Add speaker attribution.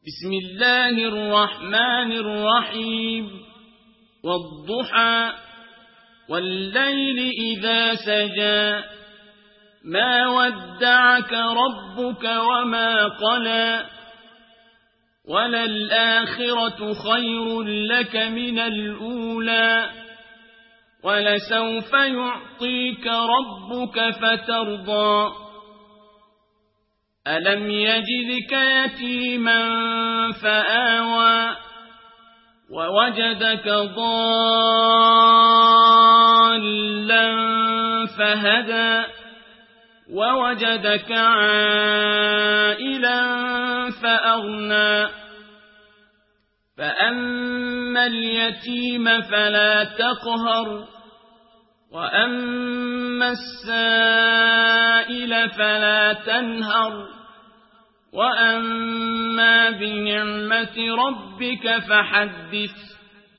Speaker 1: بسم الله الرحمن الرحيم والضحى والليل إذا سجى ما ودعك ربك وما قلى وللآخرة خير لك من الأولى ولسوف يعطيك ربك فترضى ألم يجدك يتيما فآوى ووجدك ضالا فهدى ووجدك عائلا فأغنى فأما اليتيم فلا تقهر وأما السائل فلا تنهر وأما بنعمة ربك فحدث